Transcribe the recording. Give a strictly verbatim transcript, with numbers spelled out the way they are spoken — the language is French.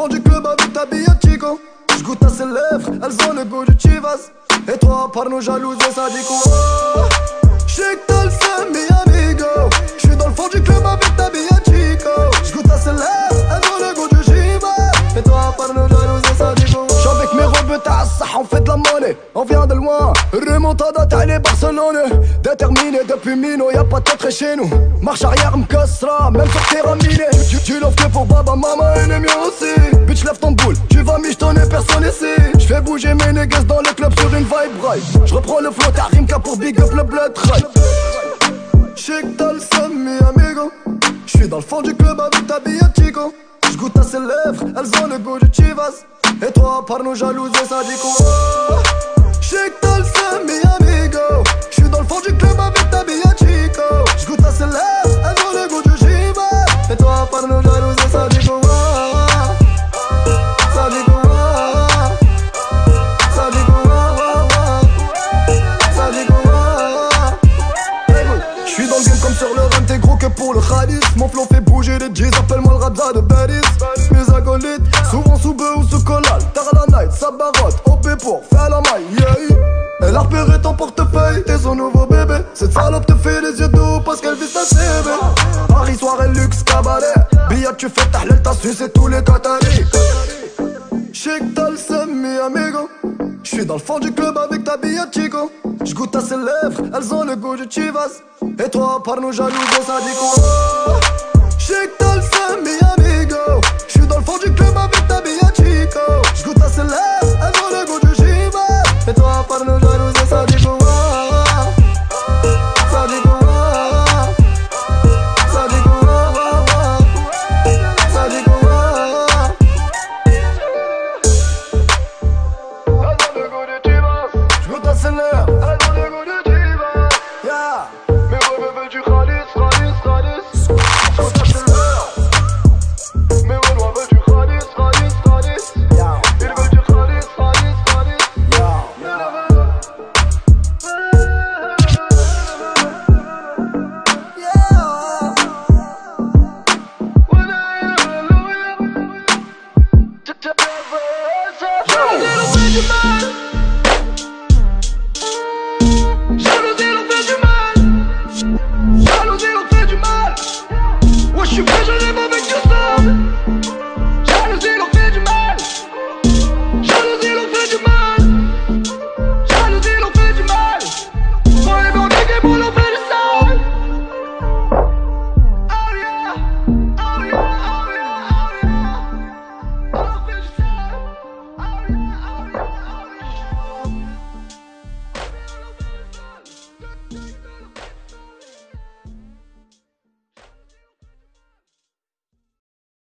fond du club avec ta bille Chico. J'goûte à ses lèvres, elles ont le goût du Chivas. Et toi, par nos jalouses, ça dit quoi? J'sais que t'as le seum, mi amigo. J'suis dans le fond du club avec ta bille Chico. J'goûte à ses lèvres, elles ont le goût du Chivas. Et toi, par nos jalouses, ça dit quoi? J'suis avec mes rebeux, t'as ça, on fait de la monnaie. On vient de loin, remontada, t'as les Barcelone. Déterminé depuis Mino, y'a pas de tête chez nous. Marche arrière, m'cassera, même sur terrain miné. Tu, tu l'offres que pour baba, maman et les miens aussi. Bitch, lève ton boule, tu vas michetonner personne ici. J'fais bouger mes niggas dans le club sur une vibe right. J'reprends le flow, t'as Rimka pour big up le blood right. J'sais que t'as le seum, mi amigo. J'suis dans le fond du club avec ta bille Chico. J'goûte à ses lèvres, elles ont le goût du Chivas. Et toi, par nos jalouses, ça dit quoi? J'sais que t'as le seum, mi amigo. J'suis dans le fond du club avec ta bille Chico. J'goûte à ses lèvres, elles ont le goût du Chivas. Et toi, par nos jalouses, ça dit quoi? Ça dit quoi? Ça dit quoi? Ça dit quoi? J'suis dans le game comme sur le run, t'es gros que pour le khalis. Mon flow fait bouger les G's, appelle-moi le Rabza de Paris. Mes acolytes, souvent sous bœuf ou sous collal. Tard la night, ça barotte, O P pour faire la maille, yeah. Elle a repéré ton portefeuille, t'es son nouveau bébé. Cette salope te fait les yeux doux parce qu'elle vise ta C V. Paris, soirée, luxe, cabaret. Billet, tu fais tahlel, t'as sucé tous les Qataris. J'sais que t'as le seum, mi amigo. J'suis dans le fond du club avec ta bille Chico. J'goûte à ses lèvres, elles ont le goût du Chivas. Et toi, par nos jalouses, ça dit quoi? J'sais que t'as le seum, mi amigo. J'suis dans le fond du club avec ta bille Chico. J'goûte à ses lèvres, elles ont le goût du Chivas. Et toi, par nos jalouses, ça dit quoi? Ça dit quoi? Ça dit quoi? Ça dit quoi? J'goûte à ses lèvres, elles ont le goût du Chivas. Yeah. Mes rebeux veulent du khalis, khalis, khalis. J'goûte à ses lèvres. Mes renois veulent du khalis, khalis, khalis. Ils veulent du khalis, khalis, khalis. Little Benjamin.